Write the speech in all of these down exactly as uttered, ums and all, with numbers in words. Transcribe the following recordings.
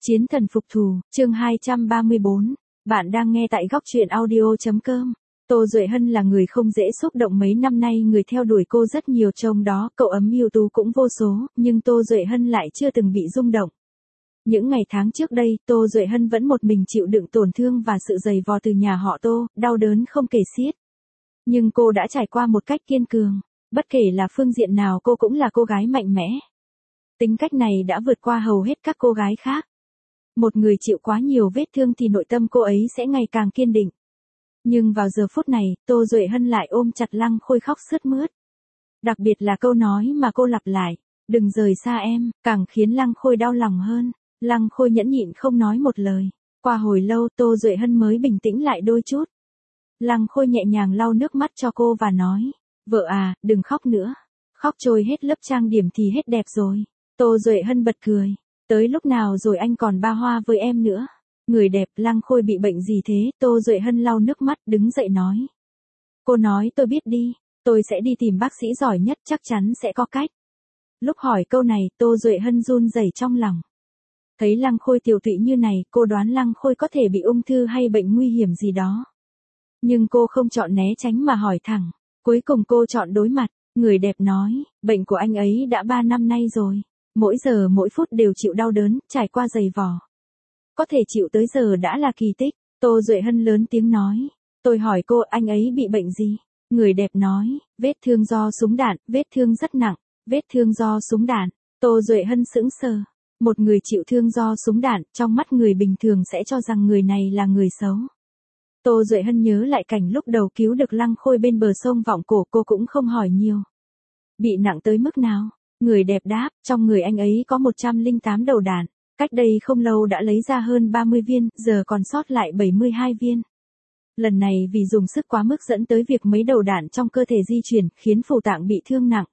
Chiến thần phục thù, chương hai trăm ba mươi bốn. Bạn đang nghe tại góc truyện audio.com. Tô Duệ Hân là người không dễ xúc động, mấy năm nay người theo đuổi cô rất nhiều, trong đó cậu ấm ưu tú cũng vô số, nhưng Tô Duệ Hân lại chưa từng bị rung động. Những ngày tháng trước đây, Tô Duệ Hân vẫn một mình chịu đựng tổn thương và sự giày vò từ nhà họ Tô, đau đớn không kể xiết. Nhưng cô đã trải qua một cách kiên cường, bất kể là phương diện nào cô cũng là cô gái mạnh mẽ. Tính cách này đã vượt qua hầu hết các cô gái khác. Một người chịu quá nhiều vết thương thì nội tâm cô ấy sẽ ngày càng kiên định. Nhưng vào giờ phút này, Tô Duệ Hân lại ôm chặt Lăng Khôi khóc sướt mướt. Đặc biệt là câu nói mà cô lặp lại, đừng rời xa em, càng khiến Lăng Khôi đau lòng hơn. Lăng Khôi nhẫn nhịn không nói một lời. Qua hồi lâu Tô Duệ Hân mới bình tĩnh lại đôi chút. Lăng Khôi nhẹ nhàng lau nước mắt cho cô và nói, vợ à, đừng khóc nữa. Khóc trôi hết lớp trang điểm thì hết đẹp rồi. Tô Duệ Hân bật cười. Tới lúc nào rồi anh còn ba hoa với em nữa. Người đẹp. Lăng Khôi bị bệnh gì thế? Tô Duệ Hân lau nước mắt đứng dậy nói. Cô nói tôi biết đi. Tôi sẽ đi tìm bác sĩ giỏi nhất, chắc chắn sẽ có cách. Lúc hỏi câu này, Tô Duệ Hân run rẩy trong lòng. Thấy Lăng Khôi tiều tụy như này, cô đoán Lăng Khôi có thể bị ung thư hay bệnh nguy hiểm gì đó. Nhưng cô không chọn né tránh mà hỏi thẳng. Cuối cùng cô chọn đối mặt. Người đẹp nói, bệnh của anh ấy đã ba năm nay rồi. Mỗi giờ mỗi phút đều chịu đau đớn, trải qua giày vò. Có thể chịu tới giờ đã là kỳ tích. Tô Duệ Hân lớn tiếng nói. Tôi hỏi cô, anh ấy bị bệnh gì? Người đẹp nói, vết thương do súng đạn, vết thương rất nặng, vết thương do súng đạn. Tô Duệ Hân sững sờ. Một người chịu thương do súng đạn, trong mắt người bình thường sẽ cho rằng người này là người xấu. Tô Duệ Hân nhớ lại cảnh lúc đầu cứu được Lăng Khôi bên bờ sông Vọng Cổ, cô cũng không hỏi nhiều. Bị nặng tới mức nào? Người đẹp đáp, trong người anh ấy có một trăm lẻ tám đầu đạn, cách đây không lâu đã lấy ra hơn ba mươi viên, giờ còn sót lại bảy mươi hai viên. Lần này vì dùng sức quá mức dẫn tới việc mấy đầu đạn trong cơ thể di chuyển, khiến phủ tạng bị thương nặng.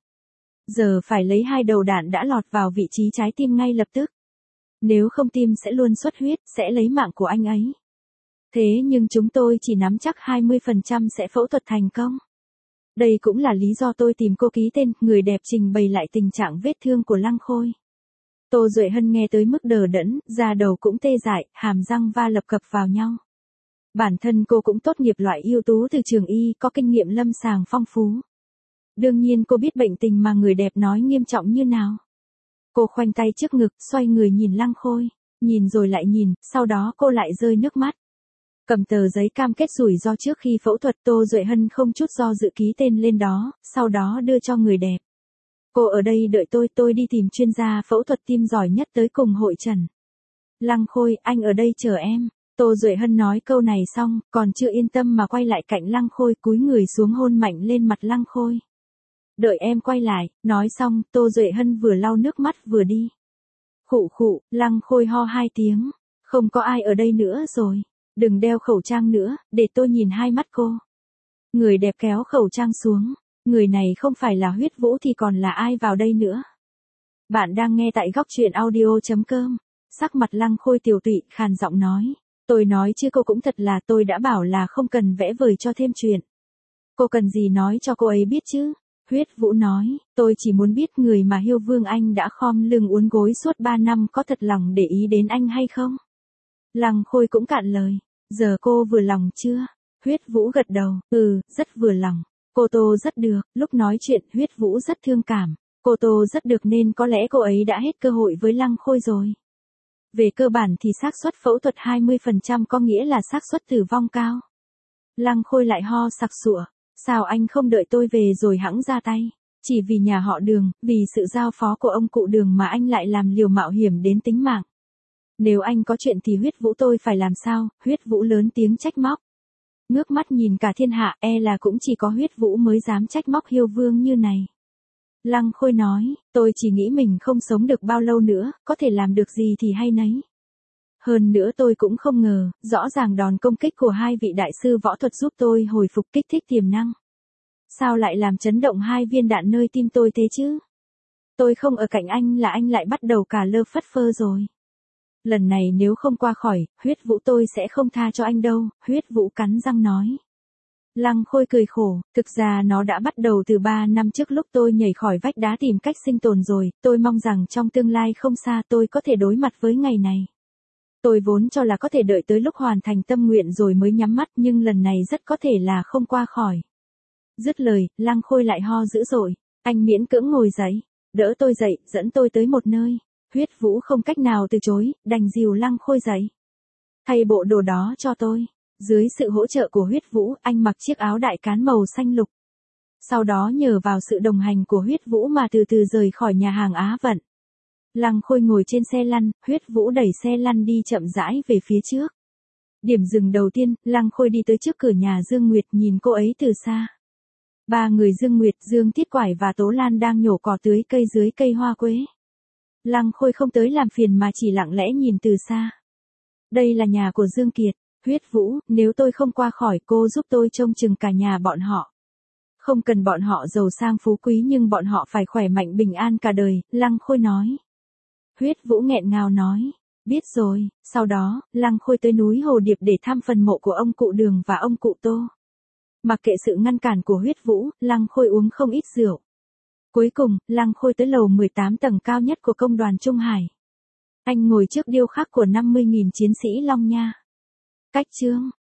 Giờ phải lấy hai đầu đạn đã lọt vào vị trí trái tim ngay lập tức. Nếu không tim sẽ luôn xuất huyết, sẽ lấy mạng của anh ấy. Thế nhưng chúng tôi chỉ nắm chắc hai mươi phần trăm sẽ phẫu thuật thành công. Đây cũng là lý do tôi tìm cô ký tên. Người đẹp trình bày lại tình trạng vết thương của Lăng Khôi. Tô Duệ Hân nghe tới mức đờ đẫn, da đầu cũng tê dại, hàm răng va lập cập vào nhau. Bản thân cô cũng tốt nghiệp loại ưu tú từ trường y, có kinh nghiệm lâm sàng phong phú. Đương nhiên cô biết bệnh tình mà người đẹp nói nghiêm trọng như nào. Cô khoanh tay trước ngực, xoay người nhìn Lăng Khôi. Nhìn rồi lại nhìn, sau đó cô lại rơi nước mắt. Cầm tờ giấy cam kết rủi ro trước khi phẫu thuật, Tô Duệ Hân không chút do dự ký tên lên đó, sau đó đưa cho người đẹp. Cô ở đây đợi tôi, tôi đi tìm chuyên gia phẫu thuật tim giỏi nhất tới cùng hội trần. Lăng Khôi, anh ở đây chờ em. Tô Duệ Hân nói câu này xong, còn chưa yên tâm mà quay lại cạnh Lăng Khôi, cúi người xuống hôn mạnh lên mặt Lăng Khôi. Đợi em quay lại. Nói xong, Tô Duệ Hân vừa lau nước mắt vừa đi. Khụ khụ, Lăng Khôi ho hai tiếng. Không có ai ở đây nữa rồi. Đừng đeo khẩu trang nữa, để tôi nhìn hai mắt cô. Người đẹp kéo khẩu trang xuống. Người này không phải là Huyết Vũ thì còn là ai vào đây nữa. Bạn đang nghe tại góc truyện audio.com. Sắc mặt Lăng Khôi tiều tụy, khàn giọng nói. Tôi nói chứ cô cũng thật là, tôi đã bảo là không cần vẽ vời cho thêm chuyện. Cô cần gì nói cho cô ấy biết chứ? Huyết Vũ nói, tôi chỉ muốn biết người mà Hiêu Vương Anh đã khom lưng uốn gối suốt ba năm có thật lòng để ý đến anh hay không? Lăng Khôi cũng cạn lời. Giờ cô vừa lòng chưa? Huyết Vũ gật đầu, ừ, rất vừa lòng. Cô Tô rất được. Lúc nói chuyện, Huyết Vũ rất thương cảm. Cô Tô rất được nên có lẽ cô ấy đã hết cơ hội với Lăng Khôi rồi. Về cơ bản thì xác suất phẫu thuật hai mươi phần trăm có nghĩa là xác suất tử vong cao. Lăng Khôi lại ho sặc sụa. Sao anh không đợi tôi về rồi hẵng ra tay? Chỉ vì nhà họ Đường, vì sự giao phó của ông cụ Đường mà anh lại làm liều mạo hiểm đến tính mạng. Nếu anh có chuyện thì Huyết Vũ tôi phải làm sao? Huyết Vũ lớn tiếng trách móc. Ngước mắt nhìn cả thiên hạ, e là cũng chỉ có Huyết Vũ mới dám trách móc Hiêu Vương như này. Lăng Khôi nói, tôi chỉ nghĩ mình không sống được bao lâu nữa, có thể làm được gì thì hay nấy. Hơn nữa tôi cũng không ngờ, rõ ràng đòn công kích của hai vị đại sư võ thuật giúp tôi hồi phục kích thích tiềm năng. Sao lại làm chấn động hai viên đạn nơi tim tôi thế chứ? Tôi không ở cạnh anh là anh lại bắt đầu cả lơ phất phơ rồi. Lần này nếu không qua khỏi, Huyết Vũ tôi sẽ không tha cho anh đâu, Huyết Vũ cắn răng nói. Lăng Khôi cười khổ, thực ra nó đã bắt đầu từ ba năm trước lúc tôi nhảy khỏi vách đá tìm cách sinh tồn rồi, tôi mong rằng trong tương lai không xa tôi có thể đối mặt với ngày này. Tôi vốn cho là có thể đợi tới lúc hoàn thành tâm nguyện rồi mới nhắm mắt, nhưng lần này rất có thể là không qua khỏi. Dứt lời, Lăng Khôi lại ho dữ dội. Anh miễn cưỡng ngồi dậy, đỡ tôi dậy, dẫn tôi tới một nơi. Huyết Vũ không cách nào từ chối, đành dìu Lăng Khôi dậy. Thay bộ đồ đó cho tôi. Dưới sự hỗ trợ của Huyết Vũ, anh mặc chiếc áo đại cán màu xanh lục. Sau đó nhờ vào sự đồng hành của Huyết Vũ mà từ từ rời khỏi nhà hàng Á Vận. Lăng Khôi ngồi trên xe lăn, Huyết Vũ đẩy xe lăn đi chậm rãi về phía trước. Điểm dừng đầu tiên, Lăng Khôi đi tới trước cửa nhà Dương Nguyệt, nhìn cô ấy từ xa. Ba người Dương Nguyệt, Dương Tiết Quải và Tố Lan đang nhổ cỏ tưới cây dưới cây hoa quế. Lăng Khôi không tới làm phiền mà chỉ lặng lẽ nhìn từ xa. Đây là nhà của Dương Kiệt. Huyết Vũ, nếu tôi không qua khỏi, cô giúp tôi trông chừng cả nhà bọn họ. Không cần bọn họ giàu sang phú quý, nhưng bọn họ phải khỏe mạnh bình an cả đời, Lăng Khôi nói. Huyết Vũ nghẹn ngào nói, biết rồi. Sau đó, Lăng Khôi tới núi Hồ Điệp để thăm phần mộ của ông cụ Đường và ông cụ Tô. Mặc kệ sự ngăn cản của Huyết Vũ, Lăng Khôi uống không ít rượu. Cuối cùng, Lăng Khôi tới lầu mười tám tầng cao nhất của công đoàn Trung Hải. Anh ngồi trước điêu khắc của năm mươi nghìn chiến sĩ Long Nha. Cách chương